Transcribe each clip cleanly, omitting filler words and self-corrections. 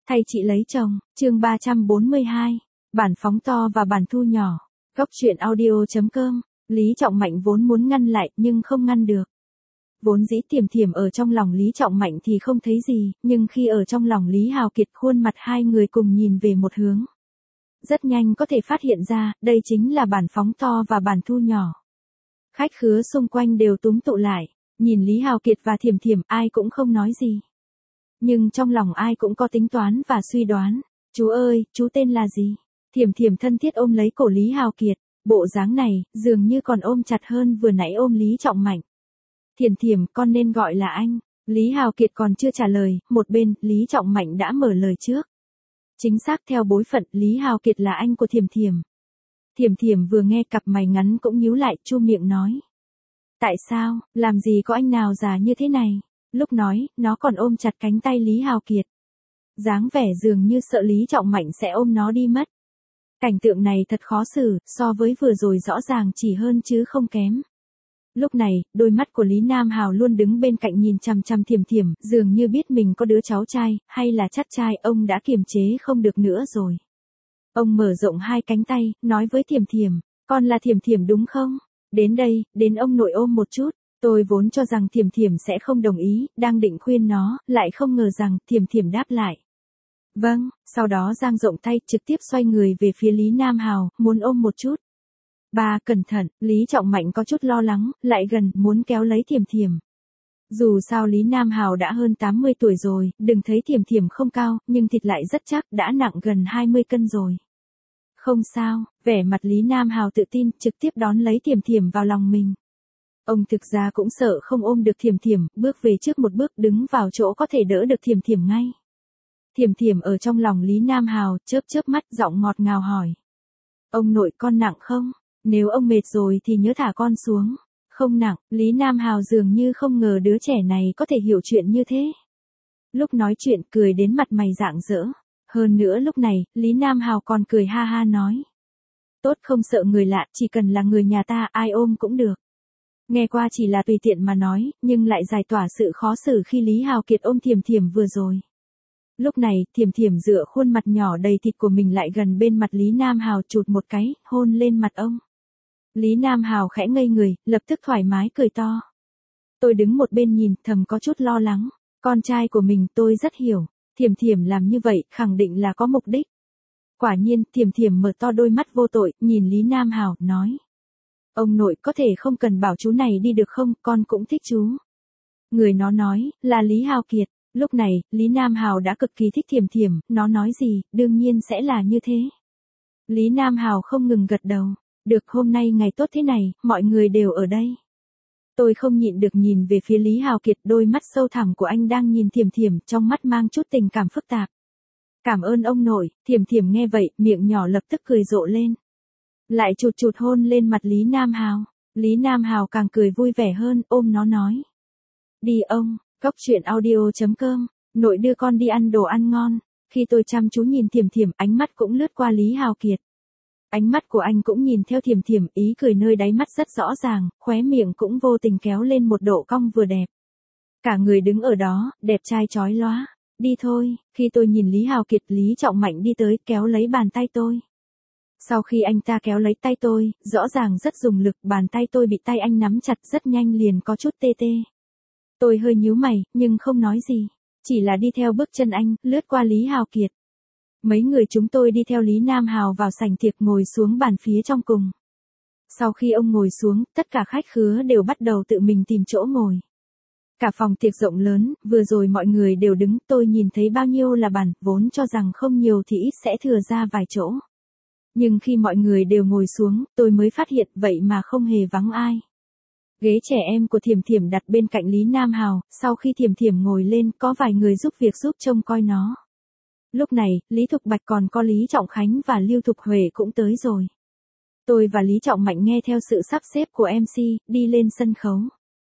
Thay chị lấy chồng, chương 342, bản phóng to và bản thu nhỏ. Góc truyện audio.com, Lý Trọng Mạnh vốn muốn ngăn lại nhưng không ngăn được. Vốn dĩ Thiểm Thiểm ở trong lòng Lý Trọng Mạnh thì không thấy gì, nhưng khi ở trong lòng Lý Hào Kiệt khuôn mặt hai người cùng nhìn về một hướng. Rất nhanh có thể phát hiện ra, đây chính là bản phóng to và bản thu nhỏ. Khách khứa xung quanh đều túm tụ lại, nhìn Lý Hào Kiệt và Thiểm Thiểm ai cũng không nói gì. Nhưng trong lòng ai cũng có tính toán và suy đoán. Chú ơi, chú tên là gì? Thiểm Thiểm thân thiết ôm lấy cổ Lý Hào Kiệt, bộ dáng này, dường như còn ôm chặt hơn vừa nãy ôm Lý Trọng Mạnh. Thiểm Thiểm, con nên gọi là anh. Lý Hào Kiệt còn chưa trả lời, một bên, Lý Trọng Mạnh đã mở lời trước. Chính xác theo bối phận, Lý Hào Kiệt là anh của Thiểm Thiểm. Thiểm Thiểm vừa nghe cặp mày ngắn cũng nhíu lại, chu miệng nói. Tại sao, làm gì có anh nào già như thế này? Lúc nói, nó còn ôm chặt cánh tay Lý Hào Kiệt. Dáng vẻ dường như sợ Lý Trọng Mạnh sẽ ôm nó đi mất. Cảnh tượng này thật khó xử, so với vừa rồi rõ ràng chỉ hơn chứ không kém. Lúc này, đôi mắt của Lý Nam Hào luôn đứng bên cạnh nhìn chằm chằm Thiểm Thiểm, dường như biết mình có đứa cháu trai, hay là chắt trai, ông đã kiềm chế không được nữa rồi. Ông mở rộng hai cánh tay, nói với Thiểm Thiểm, con là Thiểm Thiểm đúng không? Đến đây, đến ông nội ôm một chút. Tôi vốn cho rằng Thiểm Thiểm sẽ không đồng ý, đang định khuyên nó, lại không ngờ rằng Thiểm Thiểm đáp lại. Vâng, sau đó dang rộng tay trực tiếp xoay người về phía Lý Nam Hào, muốn ôm một chút. Ba cẩn thận, Lý Trọng Mạnh có chút lo lắng, lại gần, muốn kéo lấy Thiểm Thiểm. Dù sao Lý Nam Hào đã hơn 80 tuổi rồi, đừng thấy Thiểm Thiểm không cao, nhưng thịt lại rất chắc, đã nặng gần 20 cân rồi. Không sao, vẻ mặt Lý Nam Hào tự tin, trực tiếp đón lấy Thiểm Thiểm vào lòng mình. Ông thực ra cũng sợ không ôm được Thiểm Thiểm, bước về trước một bước đứng vào chỗ có thể đỡ được Thiểm Thiểm ngay. Thiểm Thiểm ở trong lòng Lý Nam Hào, chớp chớp mắt giọng ngọt ngào hỏi. Ông nội con nặng không? Nếu ông mệt rồi thì nhớ thả con xuống. Không nặng, Lý Nam Hào dường như không ngờ đứa trẻ này có thể hiểu chuyện như thế. Lúc nói chuyện cười đến mặt mày rạng rỡ. Hơn nữa lúc này, Lý Nam Hào còn cười ha ha nói. Tốt không sợ người lạ, chỉ cần là người nhà ta ai ôm cũng được. Nghe qua chỉ là tùy tiện mà nói, nhưng lại giải tỏa sự khó xử khi Lý Hào Kiệt ôm Thiểm Thiểm vừa rồi. Lúc này, Thiểm Thiểm dựa khuôn mặt nhỏ đầy thịt của mình lại gần bên mặt Lý Nam Hào chụt một cái, hôn lên mặt ông. Lý Nam Hào khẽ ngây người, lập tức thoải mái cười to. Tôi đứng một bên nhìn, thầm có chút lo lắng. Con trai của mình tôi rất hiểu, Thiểm Thiểm làm như vậy, khẳng định là có mục đích. Quả nhiên, Thiểm Thiểm mở to đôi mắt vô tội, nhìn Lý Nam Hào, nói. Ông nội có thể không cần bảo chú này đi được không, con cũng thích chú. Người nó nói, là Lý Hào Kiệt. Lúc này, Lý Nam Hào đã cực kỳ thích Thiểm Thiểm, nó nói gì, đương nhiên sẽ là như thế. Lý Nam Hào không ngừng gật đầu. Được, hôm nay ngày tốt thế này, mọi người đều ở đây. Tôi không nhịn được nhìn về phía Lý Hào Kiệt, đôi mắt sâu thẳm của anh đang nhìn Thiểm Thiểm, trong mắt mang chút tình cảm phức tạp. Cảm ơn ông nội, Thiểm Thiểm nghe vậy, miệng nhỏ lập tức cười rộ lên. Lại chụt chụt hôn lên mặt Lý Nam Hào. Lý Nam Hào càng cười vui vẻ hơn, ôm nó nói. Đi ông, góc truyện audio.com, nội đưa con đi ăn đồ ăn ngon. Khi tôi chăm chú nhìn Thiểm Thiểm, ánh mắt cũng lướt qua Lý Hào Kiệt. Ánh mắt của anh cũng nhìn theo Thiểm Thiểm, ý cười nơi đáy mắt rất rõ ràng, khóe miệng cũng vô tình kéo lên một độ cong vừa đẹp. Cả người đứng ở đó, đẹp trai chói lóa. Đi thôi, khi tôi nhìn Lý Hào Kiệt, Lý Trọng Mạnh đi tới, kéo lấy bàn tay tôi. Sau khi anh ta kéo lấy tay tôi, rõ ràng rất dùng lực, bàn tay tôi bị tay anh nắm chặt rất nhanh liền có chút tê tê. Tôi hơi nhíu mày, nhưng không nói gì. Chỉ là đi theo bước chân anh, lướt qua Lý Hào Kiệt. Mấy người chúng tôi đi theo Lý Nam Hào vào sảnh tiệc ngồi xuống bàn phía trong cùng. Sau khi ông ngồi xuống, tất cả khách khứa đều bắt đầu tự mình tìm chỗ ngồi. Cả phòng tiệc rộng lớn, vừa rồi mọi người đều đứng, tôi nhìn thấy bao nhiêu là bàn, vốn cho rằng không nhiều thì ít sẽ thừa ra vài chỗ. Nhưng khi mọi người đều ngồi xuống, tôi mới phát hiện vậy mà không hề vắng ai. Ghế trẻ em của Thiểm Thiểm đặt bên cạnh Lý Nam Hào, sau khi Thiểm Thiểm ngồi lên, có vài người giúp việc giúp trông coi nó. Lúc này, Lý Thục Bạch còn có Lý Trọng Khánh và Lưu Thục Huệ cũng tới rồi. Tôi và Lý Trọng Mạnh nghe theo sự sắp xếp của MC, đi lên sân khấu.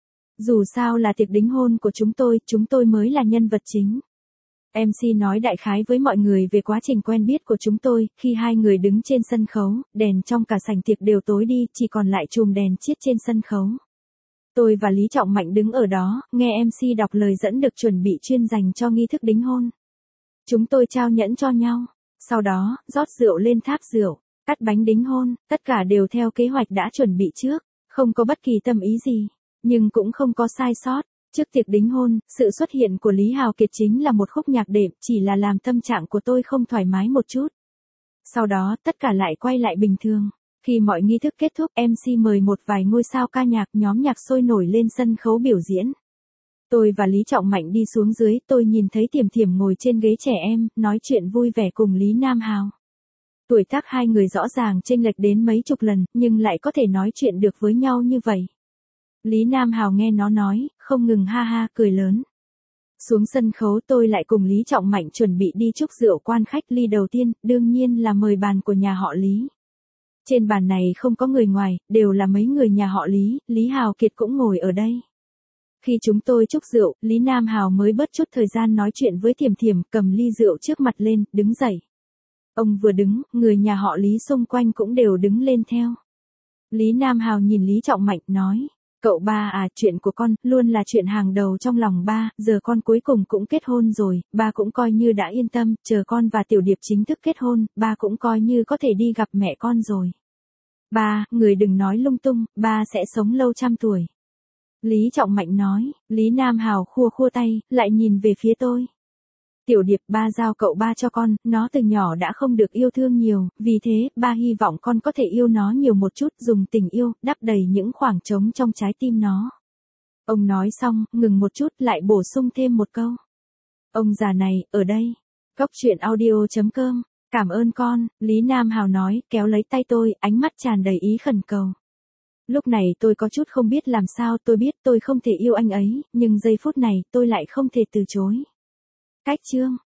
Dù sao là tiệc đính hôn của chúng tôi mới là nhân vật chính. MC nói đại khái với mọi người về quá trình quen biết của chúng tôi, khi hai người đứng trên sân khấu, đèn trong cả sảnh tiệc đều tối đi, chỉ còn lại chùm đèn chiết trên sân khấu. Tôi và Lý Trọng Mạnh đứng ở đó, nghe MC đọc lời dẫn được chuẩn bị chuyên dành cho nghi thức đính hôn. Chúng tôi trao nhẫn cho nhau. Sau đó, rót rượu lên tháp rượu, cắt bánh đính hôn, tất cả đều theo kế hoạch đã chuẩn bị trước, không có bất kỳ tâm ý gì, nhưng cũng không có sai sót. Trước tiệc đính hôn, sự xuất hiện của Lý Hào Kiệt chính là một khúc nhạc đệm, chỉ là làm tâm trạng của tôi không thoải mái một chút. Sau đó, tất cả lại quay lại bình thường. Khi mọi nghi thức kết thúc, MC mời một vài ngôi sao ca nhạc, nhóm nhạc sôi nổi lên sân khấu biểu diễn. Tôi và Lý Trọng Mạnh đi xuống dưới, tôi nhìn thấy Thiểm Thiểm ngồi trên ghế trẻ em, nói chuyện vui vẻ cùng Lý Nam Hào. Tuổi tác hai người rõ ràng chênh lệch đến mấy chục lần, nhưng lại có thể nói chuyện được với nhau như vậy. Lý Nam Hào nghe nó nói, không ngừng ha ha cười lớn. Xuống sân khấu tôi lại cùng Lý Trọng Mạnh chuẩn bị đi chúc rượu quan khách ly đầu tiên, đương nhiên là mời bàn của nhà họ Lý. Trên bàn này không có người ngoài, đều là mấy người nhà họ Lý, Lý Hào Kiệt cũng ngồi ở đây. Khi chúng tôi chúc rượu, Lý Nam Hào mới bớt chút thời gian nói chuyện với Thiểm Thiểm, cầm ly rượu trước mặt lên, đứng dậy. Ông vừa đứng, người nhà họ Lý xung quanh cũng đều đứng lên theo. Lý Nam Hào nhìn Lý Trọng Mạnh nói, cậu ba à, chuyện của con luôn là chuyện hàng đầu trong lòng ba, giờ con cuối cùng cũng kết hôn rồi, ba cũng coi như đã yên tâm, chờ con và Tiểu Điệp chính thức kết hôn, ba cũng coi như có thể đi gặp mẹ con rồi. Ba, người đừng nói lung tung, ba sẽ sống lâu trăm tuổi. Lý Trọng Mạnh nói, Lý Nam Hào khua khua tay, lại nhìn về phía tôi. Tiểu Điệp, ba giao cậu ba cho con, nó từ nhỏ đã không được yêu thương nhiều, vì thế, ba hy vọng con có thể yêu nó nhiều một chút, dùng tình yêu, đắp đầy những khoảng trống trong trái tim nó. Ông nói xong, ngừng một chút, lại bổ sung thêm một câu. Ông già này, ở đây. Cốc truyện audio.com, cảm ơn con, Lý Nam Hào nói, kéo lấy tay tôi, ánh mắt tràn đầy ý khẩn cầu. Lúc này tôi có chút không biết làm sao, tôi biết tôi không thể yêu anh ấy, nhưng giây phút này tôi lại không thể từ chối. Cách chương